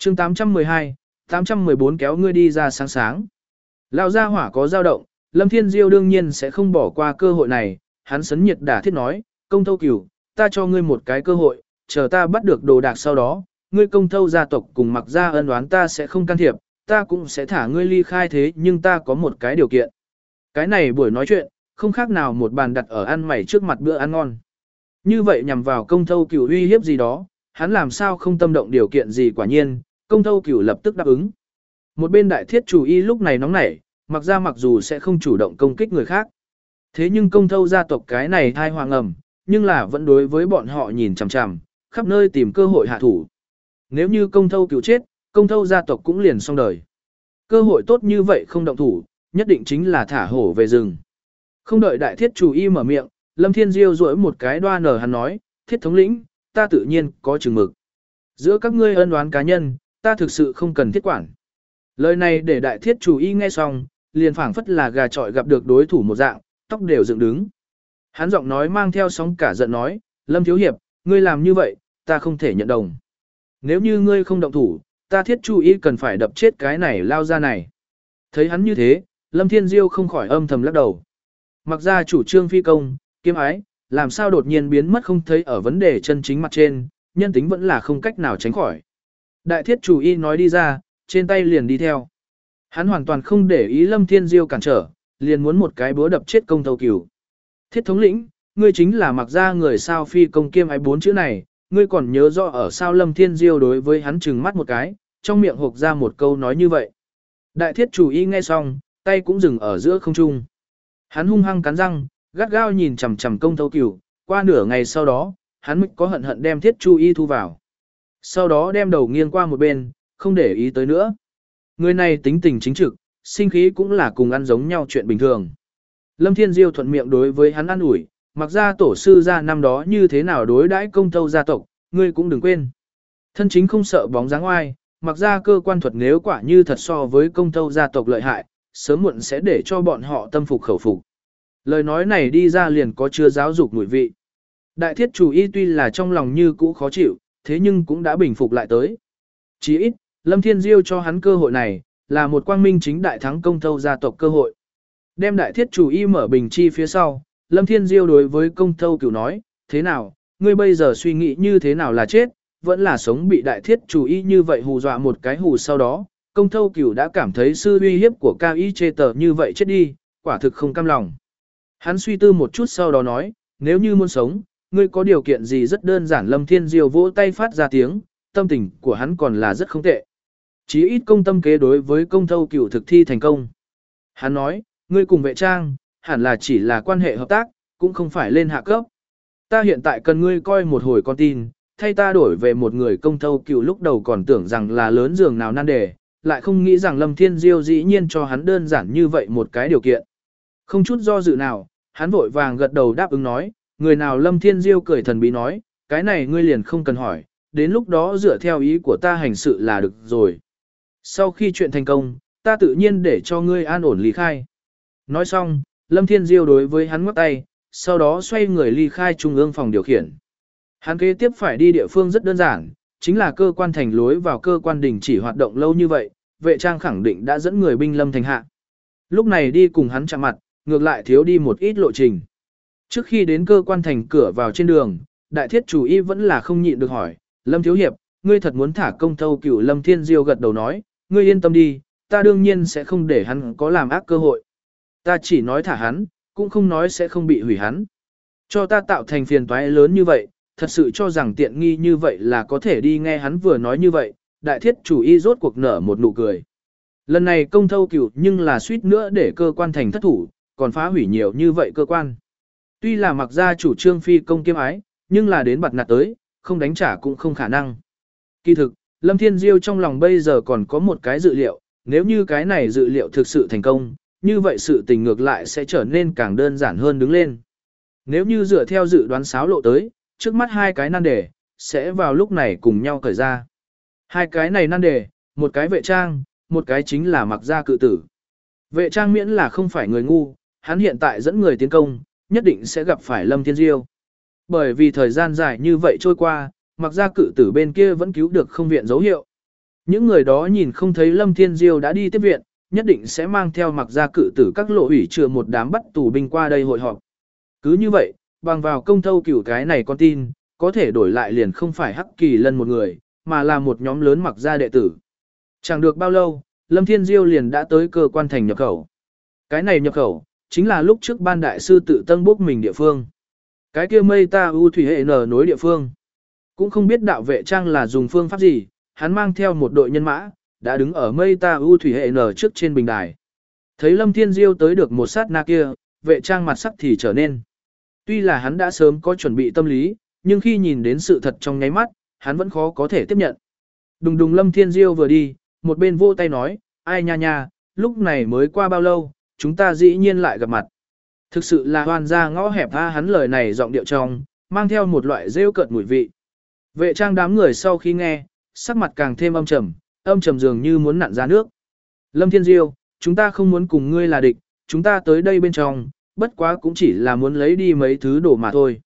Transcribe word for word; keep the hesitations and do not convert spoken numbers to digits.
chương tám trăm mười hai, tám trăm mười bốn kéo ngươi đi ra sáng sáng. Lão gia hỏa có dao động, Lâm Thiên Diêu đương nhiên sẽ không bỏ qua cơ hội này, hắn sấn nhiệt đả thiết nói, công thâu cửu, ta cho ngươi một cái cơ hội, chờ ta bắt được đồ đạc sau đó, ngươi công thâu gia tộc cùng mặc gia ân oán ta sẽ không can thiệp, ta cũng sẽ thả ngươi ly khai thế nhưng ta có một cái điều kiện. Cái này buổi nói chuyện, không khác nào một bàn đặt ở ăn mày trước mặt bữa ăn ngon. Như vậy nhằm vào công thâu cửu uy hiếp gì đó, hắn làm sao không tâm động điều kiện gì quả nhiên, công thâu cửu lập tức đáp ứng. Một bên đại thiết chủ y lúc này nóng nảy, mặc ra mặc dù sẽ không chủ động công kích người khác. Thế nhưng công thâu gia tộc cái này thai hoàng ẩm, nhưng là vẫn đối với bọn họ nhìn chằm chằm, khắp nơi tìm cơ hội hạ thủ. Nếu như công thâu cửu chết, công thâu gia tộc cũng liền xong đời. Cơ hội tốt như vậy không động thủ, nhất định chính là thả hổ về rừng. Không đợi đại thiết chủ y mở miệng, Lâm Thiên Diêu rỗi một cái đoan nở hắn nói, thiết thống lĩnh, ta tự nhiên có chừng mực. Giữa các ngươi ân oán cá nhân, ta thực sự không cần thiết quản. Lời này để đại thiết chủ y nghe xong, liền phảng phất là gà trọi gặp được đối thủ một dạng, tóc đều dựng đứng. Hắn giọng nói mang theo sóng cả giận nói, Lâm Thiếu Hiệp, ngươi làm như vậy, ta không thể nhận đồng. Nếu như ngươi không động thủ, ta thiết chủ y cần phải đập chết cái này lao ra này. Thấy hắn như thế, Lâm Thiên Diêu không khỏi âm thầm lắc đầu. Mặc ra chủ trương phi công, kiếm ái, làm sao đột nhiên biến mất không thấy ở vấn đề chân chính mặt trên, nhân tính vẫn là không cách nào tránh khỏi. Đại thiết chủ y nói đi ra, trên tay liền đi theo. Hắn hoàn toàn không để ý Lâm Thiên Diêu cản trở, liền muốn một cái búa đập chết công thâu cửu. Thiết thống lĩnh, ngươi chính là mặc ra người sao phi công kiêm ái bốn chữ này, ngươi còn nhớ rõ ở sao Lâm Thiên Diêu đối với hắn trừng mắt một cái, trong miệng hộc ra một câu nói như vậy. Đại thiết chủ y nghe xong, tay cũng dừng ở giữa không trung. Hắn hung hăng cắn răng, gắt gao nhìn chằm chằm công thâu cửu, qua nửa ngày sau đó, hắn mới có hận hận đem thiết chủ y thu vào. Sau đó đem đầu nghiêng qua một bên, không để ý tới nữa. Người này tính tình chính trực, sinh khí cũng là cùng ăn giống nhau chuyện bình thường. Lâm Thiên Diêu thuận miệng đối với hắn ăn ủi, mặc ra tổ sư ra năm đó như thế nào đối đãi công thâu gia tộc, ngươi cũng đừng quên. Thân chính không sợ bóng dáng oai, mặc ra cơ quan thuật nếu quả như thật so với công thâu gia tộc lợi hại, sớm muộn sẽ để cho bọn họ tâm phục khẩu phục. Lời nói này đi ra liền có chưa giáo dục mùi vị. Đại thiết chủ y tuy là trong lòng như cũ khó chịu, thế nhưng cũng đã bình phục lại tới. Chỉ ít, Lâm Thiên Diêu cho hắn cơ hội này, là một quang minh chính đại thắng công thâu gia tộc cơ hội. Đem đại thiết chủ y mở bình chi phía sau, Lâm Thiên Diêu đối với công thâu cửu nói, thế nào, ngươi bây giờ suy nghĩ như thế nào là chết, vẫn là sống bị đại thiết chủ y như vậy hù dọa một cái hù sau đó, công thâu cửu đã cảm thấy sư uy hiếp của cao y chê tờ như vậy chết đi, quả thực không cam lòng. Hắn suy tư một chút sau đó nói, nếu như muốn sống, ngươi có điều kiện gì rất đơn giản. Lâm Thiên Diêu vỗ tay phát ra tiếng, tâm tình của hắn còn là rất không tệ. Chí ít công tâm kế đối với công thâu cửu thực thi thành công. Hắn nói, ngươi cùng vệ trang, hẳn là chỉ là quan hệ hợp tác, cũng không phải lên hạ cấp. Ta hiện tại cần ngươi coi một hồi con tin, thay ta đổi về một người công thâu cửu lúc đầu còn tưởng rằng là lớn giường nào nan đề, lại không nghĩ rằng Lâm Thiên Diêu dĩ nhiên cho hắn đơn giản như vậy một cái điều kiện. Không chút do dự nào, hắn vội vàng gật đầu đáp ứng nói, người nào. Lâm Thiên Diêu cười thần bí nói, cái này ngươi liền không cần hỏi, đến lúc đó dựa theo ý của ta hành sự là được rồi. Sau khi chuyện thành công, ta tự nhiên để cho ngươi an ổn ly khai. Nói xong, Lâm Thiên Diêu đối với hắn ngoắc tay, sau đó xoay người ly khai trung ương phòng điều khiển. Hắn kế tiếp phải đi địa phương rất đơn giản, chính là cơ quan thành lối vào cơ quan đình chỉ hoạt động lâu như vậy, vệ trang khẳng định đã dẫn người binh lâm thành hạ. Lúc này đi cùng hắn chạm mặt, ngược lại thiếu đi một ít lộ trình. Trước khi đến cơ quan thành cửa vào trên đường, đại thiết chủ y vẫn là không nhịn được hỏi, Lâm Thiếu Hiệp, ngươi thật muốn thả công thâu cửu? Lâm Thiên Diêu gật đầu nói, ngươi yên tâm đi, ta đương nhiên sẽ không để hắn có làm ác cơ hội. Ta chỉ nói thả hắn, cũng không nói sẽ không bị hủy hắn. Cho ta tạo thành phiền toái lớn như vậy, thật sự cho rằng tiện nghi như vậy là có thể đi. Nghe hắn vừa nói như vậy, đại thiết chủ y rốt cuộc nở một nụ cười. Lần này công thâu cửu nhưng là suýt nữa để cơ quan thành thất thủ, còn phá hủy nhiều như vậy cơ quan. Tuy là mặc ra chủ trương phi công kiêm ái, nhưng là đến bặt nạt tới, không đánh trả cũng không khả năng. Kỳ thực, Lâm Thiên Diêu trong lòng bây giờ còn có một cái dự liệu, nếu như cái này dự liệu thực sự thành công, như vậy sự tình ngược lại sẽ trở nên càng đơn giản hơn đứng lên. Nếu như dựa theo dự đoán xáo lộ tới, trước mắt hai cái nan đề, sẽ vào lúc này cùng nhau khởi ra. Hai cái này nan đề, một cái vệ trang, một cái chính là mặc gia cự tử. Vệ trang miễn là không phải người ngu, hắn hiện tại dẫn người tiến công, nhất định sẽ gặp phải Lâm Thiên Diêu. Bởi vì thời gian dài như vậy trôi qua, mặc gia cự tử bên kia vẫn cứu được không viện dấu hiệu. Những người đó nhìn không thấy Lâm Thiên Diêu đã đi tiếp viện, nhất định sẽ mang theo mặc ra cự tử các lộ ủy chừa một đám bắt tù binh qua đây hội họp. Cứ như vậy, bằng vào công thâu cửu cái này con tin, có thể đổi lại liền không phải Hắc Kỳ Lân một người, mà là một nhóm lớn mặc ra đệ tử. Chẳng được bao lâu, Lâm Thiên Diêu liền đã tới cơ quan thành nhập khẩu. Cái này nhập khẩu, chính là lúc trước ban đại sư tự tân bốc mình địa phương. Cái kia mây ta u thủy hệ nở nối địa phương. Cũng không biết đạo vệ trang là dùng phương pháp gì, hắn mang theo một đội nhân mã, đã đứng ở mây ta u thủy hệ nở trước trên bình đài. Thấy Lâm Thiên Diêu tới được một sát na kia, vệ trang mặt sắc thì trở nên. Tuy là hắn đã sớm có chuẩn bị tâm lý, nhưng khi nhìn đến sự thật trong nháy mắt, hắn vẫn khó có thể tiếp nhận. Đùng đùng Lâm Thiên Diêu vừa đi, một bên vô tay nói, ai nha nha, lúc này mới qua bao lâu, chúng ta dĩ nhiên lại gặp mặt. Thực sự là hoàn ra ngõ hẹp tha hắn lời này giọng điệu trong, mang theo một loại rêu cợt mùi vị. Vệ trang đám người sau khi nghe, sắc mặt càng thêm âm trầm, âm trầm dường như muốn nặn ra nước. Lâm Thiên Diêu, chúng ta không muốn cùng ngươi là địch, chúng ta tới đây bên trong, bất quá cũng chỉ là muốn lấy đi mấy thứ đồ mà thôi.